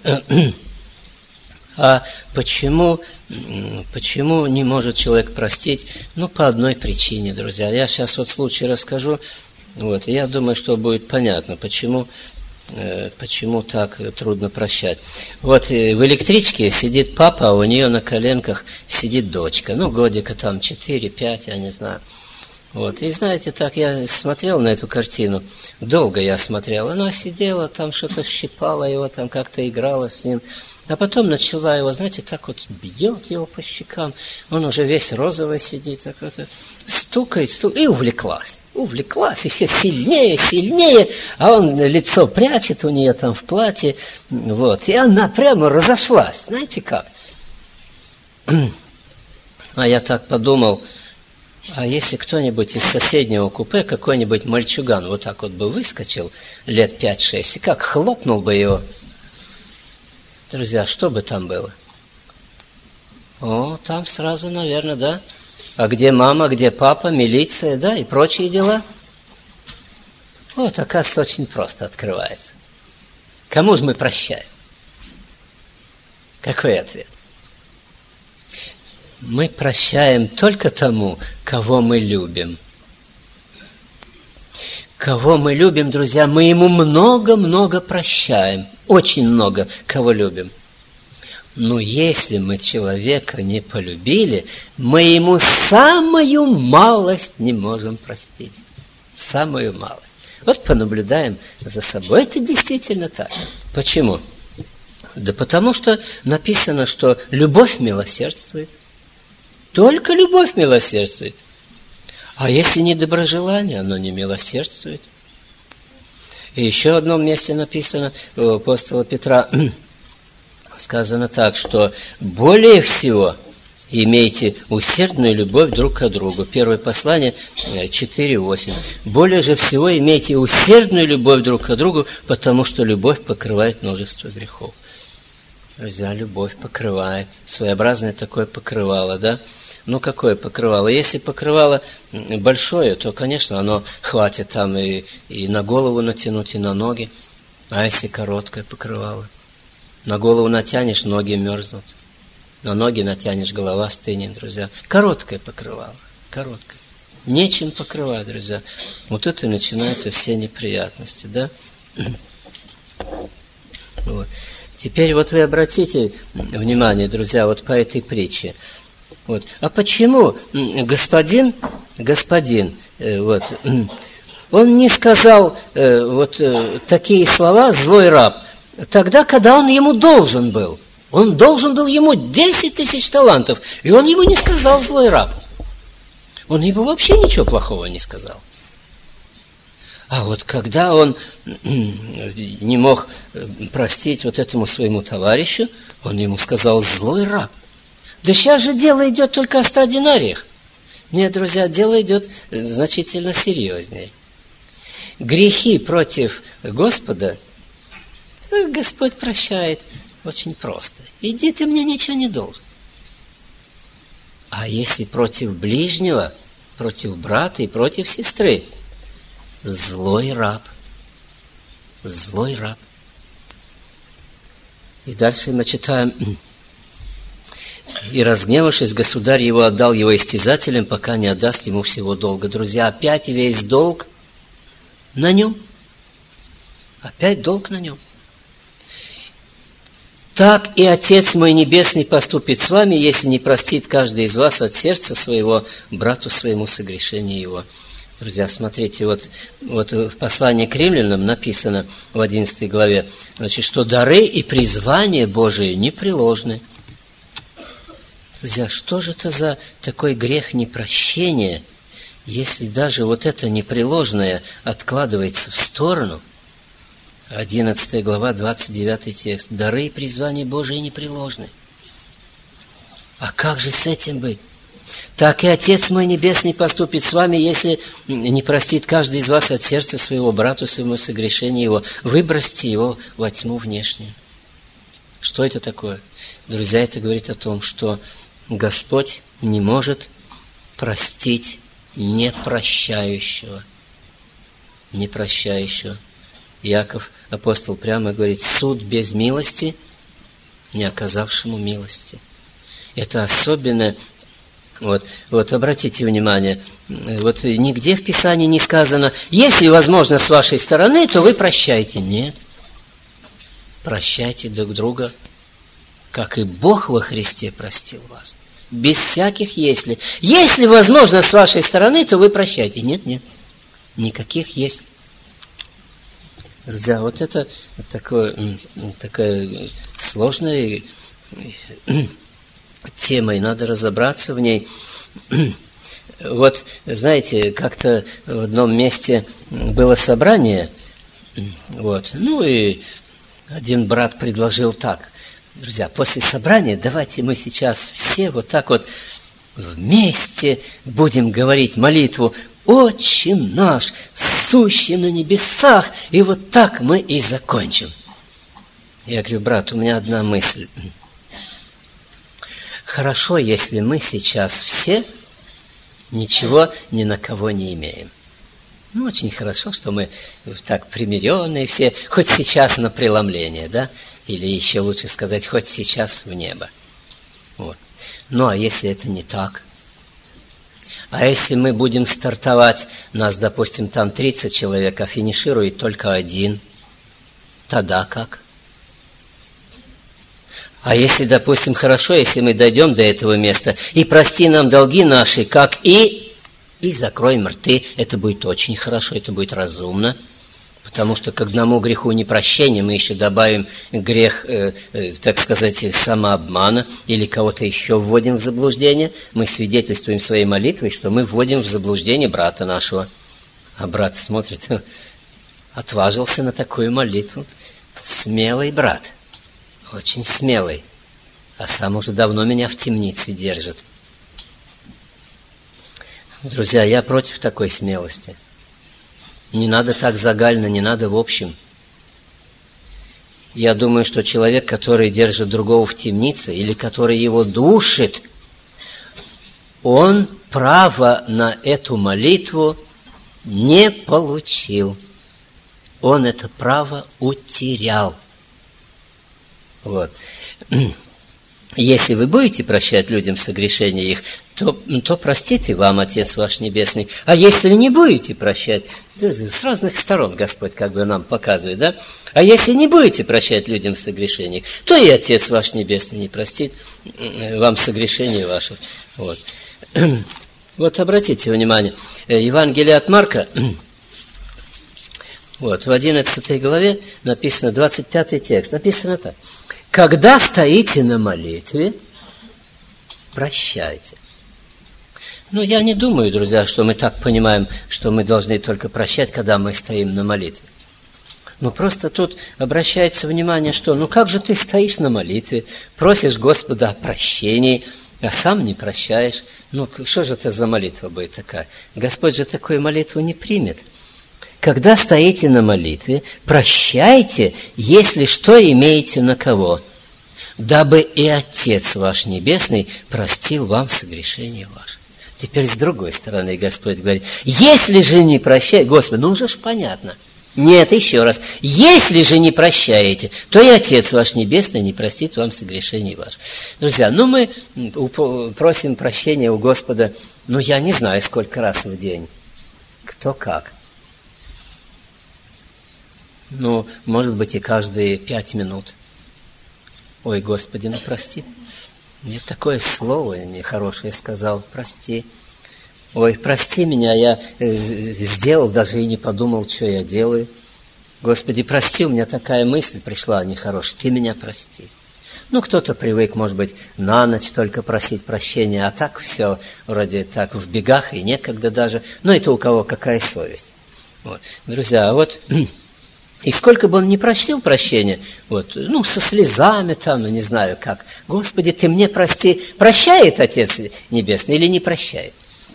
А почему, почему не может человек простить? Ну, по одной причине, друзья. Я сейчас вот случай расскажу, вот, и я думаю, что будет понятно, почему, э, почему так трудно прощать. Вот э, в электричке сидит папа, а у нее на коленках сидит дочка. Ну, годика там четыре-пять, я не знаю. Вот. И знаете, так я смотрел на эту картину, долго я смотрел. Она сидела, там что-то щипала его, там как-то играла с ним. А потом начала его, знаете, так вот бьет его по щекам. Он уже весь розовый сидит, так вот стукает, стукает, и увлеклась. Увлеклась еще сильнее, сильнее. А он лицо прячет у нее там в платье. Вот. И она прямо разошлась. Знаете как? А я так подумал, а если кто-нибудь из соседнего купе, какой-нибудь мальчуган, вот так вот бы выскочил лет пять-шесть, и как хлопнул бы его. Друзья, что бы там было? О, там сразу, наверное, да? А где мама, где папа, милиция, да, и прочие дела? Вот, оказывается, очень просто открывается. Кому же мы прощаем? Какой ответ? Мы прощаем только тому, кого мы любим. Кого мы любим, друзья, мы ему много-много прощаем. Очень много кого любим. Но если мы человека не полюбили, мы ему самую малость не можем простить. Самую малость. Вот понаблюдаем за собой. Это действительно так. Почему? Да потому что написано, что любовь милосердствует. Только любовь милосердствует. А если недоброжелание, оно не милосердствует. И еще в одном месте написано у апостола Петра, сказано так, что более всего имейте усердную любовь друг к другу. Первое послание четыре восемь. Более же всего имейте усердную любовь друг к другу, потому что любовь покрывает множество грехов. Друзья, любовь покрывает. Своеобразное такое покрывало, да? Ну, какое покрывало? Если покрывало большое, то, конечно, оно хватит там и, и на голову натянуть, и на ноги. А если короткое покрывало? На голову натянешь, ноги мерзнут. На ноги натянешь, голова стынет, друзья. Короткое покрывало. Короткое. Нечем покрывать, друзья. Вот тут и начинаются все неприятности, да? Вот. Теперь вот вы обратите внимание, друзья, вот по этой притче. Вот. А почему господин, господин, э, вот, он не сказал э, вот э, такие слова «злой раб» тогда, когда он ему должен был? Он должен был ему десять тысяч талантов, и он ему не сказал «злой раб». Он ему вообще ничего плохого не сказал. А вот когда он не мог простить вот этому своему товарищу, он ему сказал «злой раб». Да сейчас же дело идет только о ста динариях. Нет, друзья, дело идет значительно серьезнее. Грехи против Господа Господь прощает очень просто. Иди, ты мне ничего не должен. А если против ближнего, против брата и против сестры, злой раб. Злой раб. И дальше мы читаем: «И, разгневавшись, государь его отдал его истязателям, пока не отдаст ему всего долга». Друзья, опять весь долг на нем. Опять долг на нем. «Так и Отец мой Небесный поступит с вами, если не простит каждый из вас от сердца своего брату своему согрешение его». Друзья, смотрите, вот, вот в послании к римлянам написано в одиннадцатой главе, значит, что дары и призвания Божии непреложны. Друзья, что же это за такой грех непрощения, если даже вот это непреложное откладывается в сторону? одиннадцатая глава, двадцать девятый текст. Дары и призвания Божии непреложны. А как же с этим быть? «Так и Отец мой Небесный поступит с вами, если не простит каждый из вас от сердца своего брату своему согрешение его. Выбросьте его во тьму внешнюю». Что это такое? Друзья, это говорит о том, что Господь не может простить непрощающего. не прощающего. Яков, апостол, прямо говорит: суд без милости, не оказавшему милости. Это особенно, вот, вот обратите внимание, вот нигде в Писании не сказано: если возможно с вашей стороны, то вы прощайте. Нет. Прощайте друг друга, как и Бог во Христе простил вас. Без всяких «если». Если возможно с вашей стороны, то вы прощайте. Нет, нет. Никаких «если». Друзья, вот это такое, такая сложная тема, и надо разобраться в ней. Вот, знаете, как-то в одном месте было собрание, вот, ну и один брат предложил так: друзья, после собрания давайте мы сейчас все вот так вот вместе будем говорить молитву «Отче наш, сущий на небесах», и вот так мы и закончим. Я говорю: брат, у меня одна мысль. Хорошо, если мы сейчас все ничего ни на кого не имеем. Ну, очень хорошо, что мы так примиренные все, хоть сейчас на преломление, да? Или еще лучше сказать, хоть сейчас в небо. Вот. Ну, а если это не так? А если мы будем стартовать, нас, допустим, там тридцать человек, а финиширует только один, тогда как? А если, допустим, хорошо, если мы дойдем до этого места, и прости нам долги наши, как и... и закроем рты, это будет очень хорошо, это будет разумно, потому что к одному греху непрощения мы еще добавим грех, э, э, так сказать, самообмана, или кого-то еще вводим в заблуждение. Мы свидетельствуем своей молитвой, что мы вводим в заблуждение брата нашего. А брат смотрит: отважился на такую молитву. Смелый брат, очень смелый, а сам уже давно меня в темнице держит. Друзья, я против такой смелости. Не надо так загально, не надо в общем. Я думаю, что человек, который держит другого в темнице, или который его душит, он права на эту молитву не получил. Он это право утерял. Вот. Если вы будете прощать людям согрешения их, то, то простит и вам Отец ваш Небесный. А если не будете прощать, с разных сторон Господь как бы нам показывает, да? А если не будете прощать людям согрешения их, то и Отец ваш Небесный не простит вам согрешения ваших. Вот. Вот обратите внимание, Евангелие от Марка, вот, в одиннадцатой главе написано, двадцать пятый текст, написано так: когда стоите на молитве, прощайте. Ну, я не думаю, друзья, что мы так понимаем, что мы должны только прощать, когда мы стоим на молитве. Ну, просто тут обращается внимание, что, ну, как же ты стоишь на молитве, просишь Господа о прощении, а сам не прощаешь. Ну, что же это за молитва будет такая? Господь же такую молитву не примет. Когда стоите на молитве, прощайте, если что имеете на кого, дабы и Отец ваш Небесный простил вам согрешения ваши. Теперь с другой стороны Господь говорит: если же не прощаете, Господи, ну уже ж понятно. Нет, еще раз. Если же не прощаете, то и Отец ваш Небесный не простит вам согрешений ваших. Друзья, ну мы просим прощения у Господа, ну я не знаю, сколько раз в день. Кто как. Ну, может быть, и каждые пять минут. Ой, Господи, ну прости. Мне такое слово нехорошее сказал, прости. Ой, прости меня, я э, сделал, даже и не подумал, что я делаю. Господи, прости, у меня такая мысль пришла нехорошая, ты меня прости. Ну, кто-то привык, может быть, на ночь только просить прощения, а так все вроде так в бегах и некогда даже. Ну, это у кого какая совесть. Вот. Друзья, а вот... И сколько бы он ни просил прощения, вот, ну, со слезами там, ну, не знаю как, Господи, ты мне прости, прощает Отец Небесный или не прощает?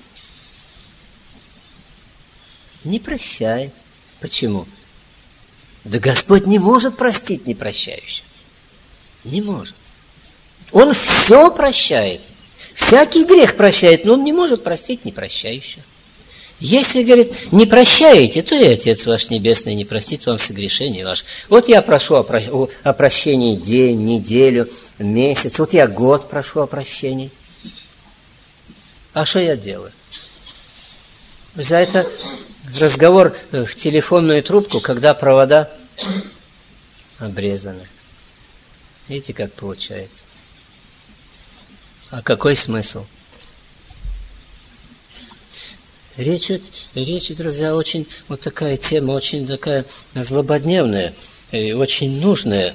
Не прощает. Почему? Да Господь не может простить непрощающего. Не может. Он все прощает. Всякий грех прощает, но Он не может простить непрощающего. Если, говорит, не прощаете, то и Отец ваш Небесный не простит вам согрешений ваш. Вот я прошу о, про... о прощении день, неделю, месяц. Вот я год прошу о прощении. А что я делаю? За это разговор в телефонную трубку, когда провода обрезаны. Видите, как получается? А какой смысл? Речь, речь, друзья, очень вот такая тема, очень такая злободневная, и очень нужная.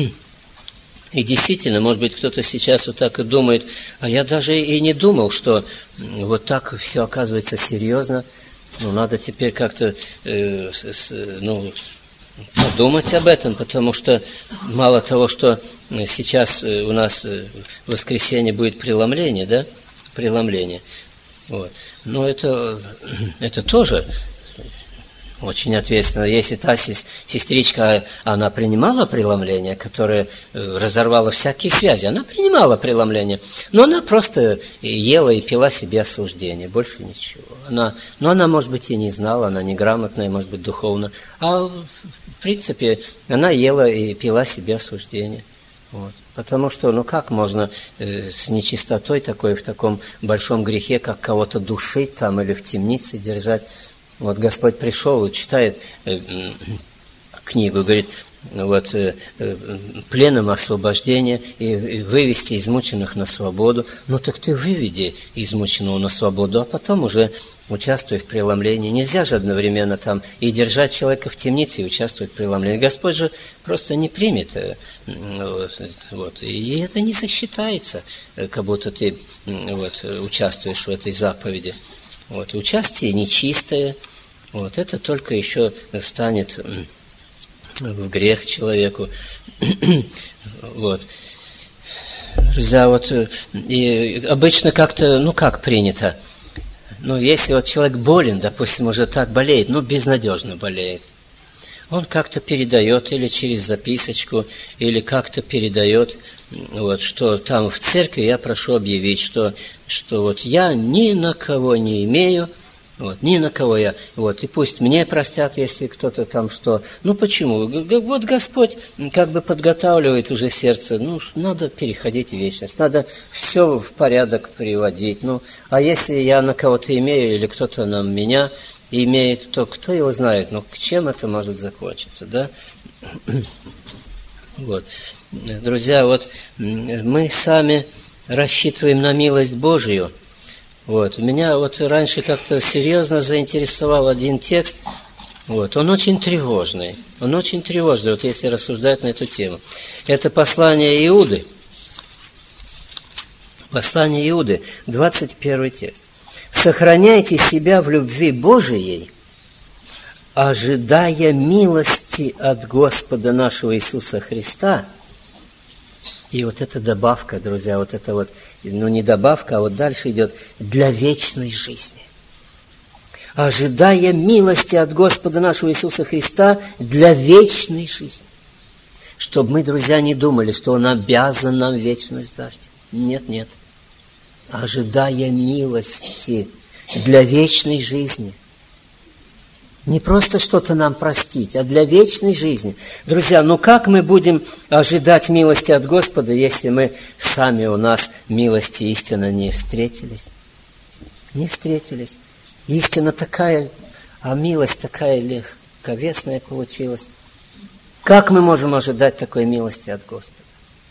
И действительно, может быть, кто-то сейчас вот так и думает, а я даже и не думал, что вот так все оказывается серьезно. Ну, надо теперь как-то э, с, ну, подумать об этом, потому что мало того, что сейчас у нас в воскресенье будет преломление, да, преломление, вот. Но это, это тоже очень ответственно. Если та сестричка, она принимала преломление, которое разорвало всякие связи, она принимала преломление, но она просто ела и пила себе осуждение, больше ничего. Она, но она, может быть, и не знала, она неграмотная, может быть, духовно, а в принципе она ела и пила себе осуждение. Вот. Потому что, ну как можно э, с нечистотой такой, в таком большом грехе, как кого-то душить там или в темнице держать. Вот Господь пришел и читает э, э, книгу, говорит, вот, э, э, пленом освобождения и, и вывести измученных на свободу. Ну так ты выведи измученного на свободу, а потом уже участвуй в преломлении. Нельзя же одновременно там и держать человека в темнице, и участвовать в преломлении. Господь же просто не примет. Вот, и это не засчитается, как будто ты вот, участвуешь в этой заповеди. Вот, участие нечистое, вот, это только еще станет в грех человеку. Вот. Друзья, вот, и обычно как-то, ну как принято, ну, если вот человек болен, допустим, уже так болеет, ну, безнадежно болеет, он как-то передает или через записочку, или как-то передает, вот, что там в церкви я прошу объявить, что, что вот я ни на кого не имею, вот, ни на кого я, вот, и пусть мне простят, если кто-то там что. Ну, почему? Вот Господь как бы подготавливает уже сердце, ну, надо переходить в вечность, надо все в порядок приводить, ну, а если я на кого-то имею, или кто-то на меня имеет, то кто его знает, ну, к чем это может закончиться, да? Вот. Друзья, вот мы сами рассчитываем на милость Божию. Вот. Меня вот раньше как-то серьезно заинтересовал один текст. Вот. Он очень тревожный. Он очень тревожный, вот если рассуждать на эту тему. Это послание Иуды. Послание Иуды, двадцать первый текст. «Сохраняйте себя в любви Божией, ожидая милости от Господа нашего Иисуса Христа». И вот эта добавка, друзья, вот это вот, ну не добавка, а вот дальше идет «для вечной жизни». Ожидая милости от Господа нашего Иисуса Христа для вечной жизни. Чтобы мы, друзья, не думали, что Он обязан нам вечность дать. Нет, нет. Ожидая милости для вечной жизни. Не просто что-то нам простить, а для вечной жизни. Друзья, ну как мы будем ожидать милости от Господа, если мы сами у нас милости истинно не встретились? Не встретились. Истина такая, а милость такая легковесная получилась. Как мы можем ожидать такой милости от Господа?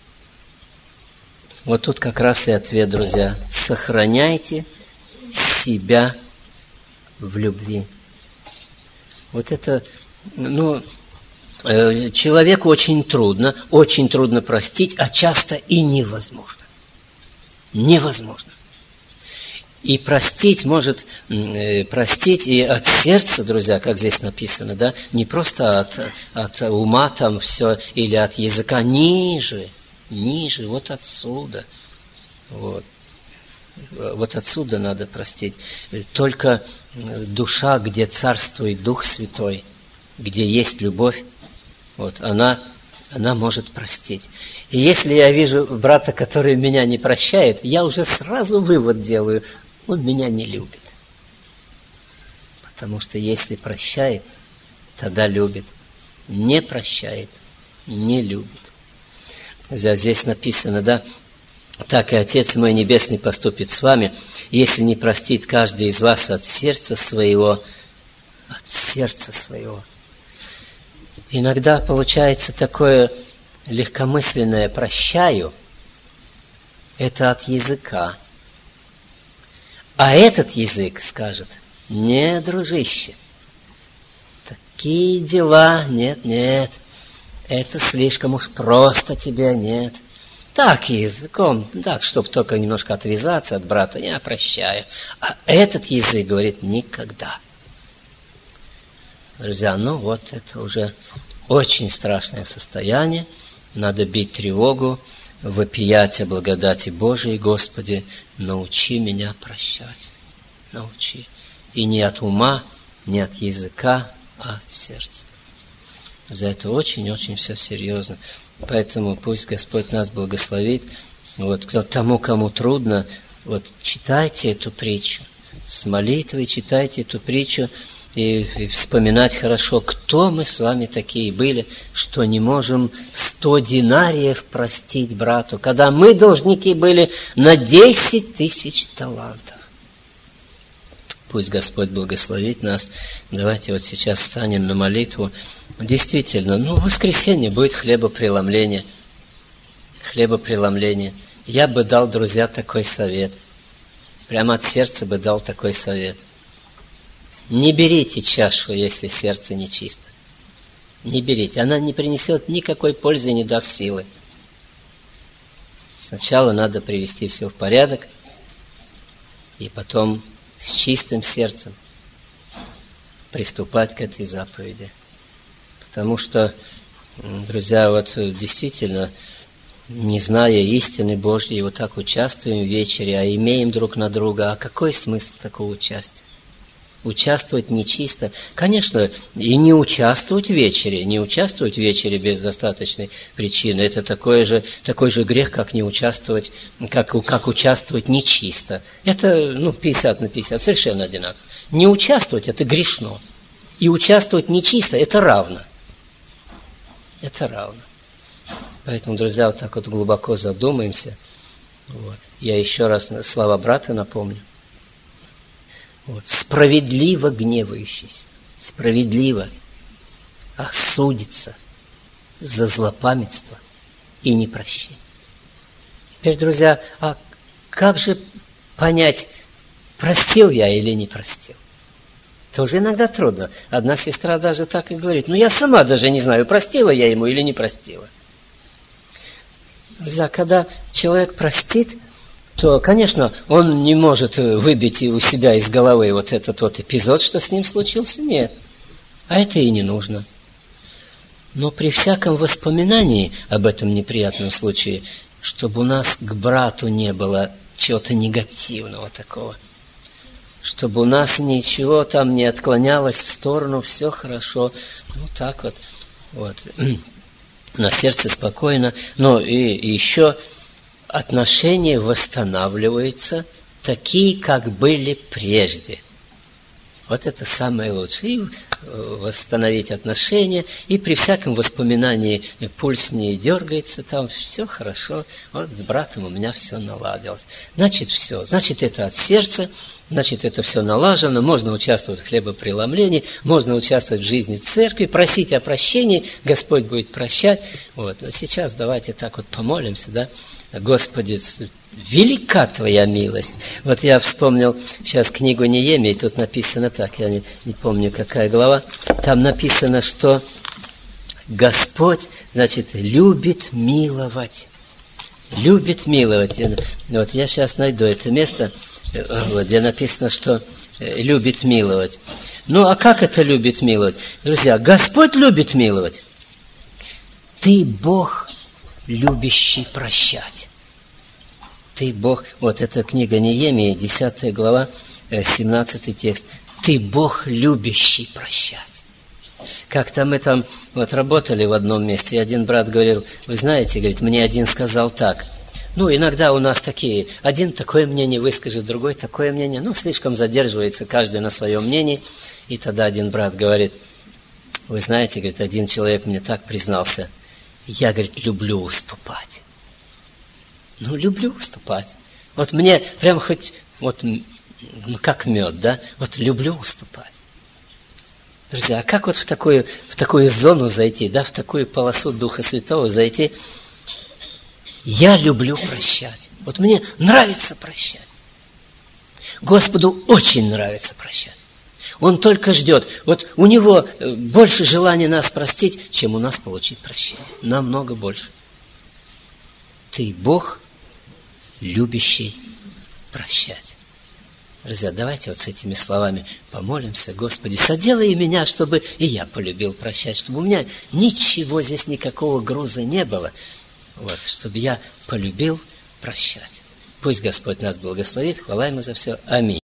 Вот тут как раз и ответ, друзья. Сохраняйте себя в любви. Вот это, ну, э, человеку очень трудно, очень трудно простить, а часто и невозможно. Невозможно. И простить может, э, простить и от сердца, друзья, как здесь написано, да, не просто от, от ума там все, или от языка, ниже, ниже, вот отсюда, вот. Вот отсюда надо простить. Только душа, где царствует Дух Святой, где есть любовь, вот, она, она может простить. И если я вижу брата, который меня не прощает, я уже сразу вывод делаю, он меня не любит. Потому что если прощает, тогда любит. Не прощает, не любит. Здесь написано, да, так и Отец мой Небесный поступит с вами, если не простит каждый из вас от сердца своего, от сердца своего. Иногда получается такое легкомысленное «прощаю», это от языка. А этот язык скажет: не, дружище, такие дела, нет, нет, это слишком уж просто тебе, нет. Так, языком, так, чтобы только немножко отвязаться от брата, я прощаю. А этот язык говорит: никогда. Друзья, ну вот это уже очень страшное состояние. Надо бить тревогу, вопиять о благодати Божией: Господи, научи меня прощать. Научи. И не от ума, не от языка, а от сердца. За это очень-очень все серьезно. Поэтому пусть Господь нас благословит. Вот кто, тому, кому трудно, вот читайте эту притчу. С молитвой читайте эту притчу и, и вспоминать хорошо, кто мы с вами такие были, что не можем сто динариев простить брату, когда мы должники были на десять тысяч талантов. Пусть Господь благословит нас. Давайте вот сейчас встанем на молитву. Действительно, ну, в воскресенье будет хлебопреломление. Хлебопреломление. Я бы дал, друзья, такой совет. Прямо от сердца бы дал такой совет. Не берите чашу, если сердце нечисто. Не берите. Она не принесет никакой пользы и не даст силы. Сначала надо привести все в порядок, и потом с чистым сердцем приступать к этой заповеди. Потому что, друзья, вот действительно, не зная истины Божьей, вот так участвуем в вечере, а имеем друг на друга. А какой смысл такого участия? Участвовать нечисто. Конечно, и не участвовать в вечере, не участвовать в вечере без достаточной причины. Это такой же, такой же грех, как не участвовать, как, как участвовать нечисто. Это, ну, пятьдесят на пятьдесят, совершенно одинаково. Не участвовать – это грешно. И участвовать нечисто – это равно. Это равно. Поэтому, друзья, вот так вот глубоко задумаемся. Вот. Я еще раз слова брата напомню. Вот. Справедливо гневающийся, справедливо осудится за злопамятство и непрощение. Теперь, друзья, а как же понять, простил я или не простил? Тоже иногда трудно. Одна сестра даже так и говорит: ну, я сама даже не знаю, простила я ему или не простила. Друзья, когда человек простит, то, конечно, он не может выбить у себя из головы вот этот вот эпизод, что с ним случился. Нет. А это и не нужно. Но при всяком воспоминании об этом неприятном случае, чтобы у нас к брату не было чего-то негативного такого, чтобы у нас ничего там не отклонялось в сторону, все хорошо. Ну, так вот. вот. На сердце спокойно. Ну, и, и еще отношения восстанавливаются такие, как были прежде. Вот это самое лучшее. И восстановить отношения, и при всяком воспоминании пульс не дергается, там все хорошо. Вот с братом у меня все наладилось. Значит, все. Значит, это от сердца, значит, это все налажено. Можно участвовать в хлебопреломлении, можно участвовать в жизни церкви, просить о прощении, Господь будет прощать. Вот. Но сейчас давайте так вот помолимся, да? Господи, велика Твоя милость. Вот я вспомнил сейчас книгу Неемии, тут написано так, я не, не помню, какая глава. Там написано, что Господь, значит, любит миловать. Любит миловать. Вот я сейчас найду это место, вот, где написано, что любит миловать. Ну, а как это любит миловать? Друзья, Господь любит миловать. Ты Бог, любящий прощать. Ты Бог, вот эта книга Неемии, десятая глава, семнадцатый текст. Ты Бог, любящий прощать. Как-то мы там вот работали в одном месте, и один брат говорил: вы знаете, говорит, мне один сказал так: Ну, иногда у нас такие, один такое мнение выскажет, другой такое мнение, ну, слишком задерживается каждый на своем мнении. И тогда один брат говорит, вы знаете, говорит, один человек мне так признался, я, говорит, люблю уступать. Ну, люблю уступать. Вот мне прям хоть, вот, ну, как мед, да, вот люблю уступать. Друзья, а как вот в такую, в такую зону зайти, да, в такую полосу Духа Святого зайти? Я люблю прощать. Вот мне нравится прощать. Господу очень нравится прощать. Он только ждет. Вот у Него больше желания нас простить, чем у нас получить прощение. Намного больше. Ты Бог, любящий прощать. Друзья, давайте вот с этими словами помолимся. Господи, соделай меня, чтобы и я полюбил прощать, чтобы у меня ничего здесь, никакого груза не было. Вот, чтобы я полюбил прощать. Пусть Господь нас благословит. Хвала Ему за все. Аминь.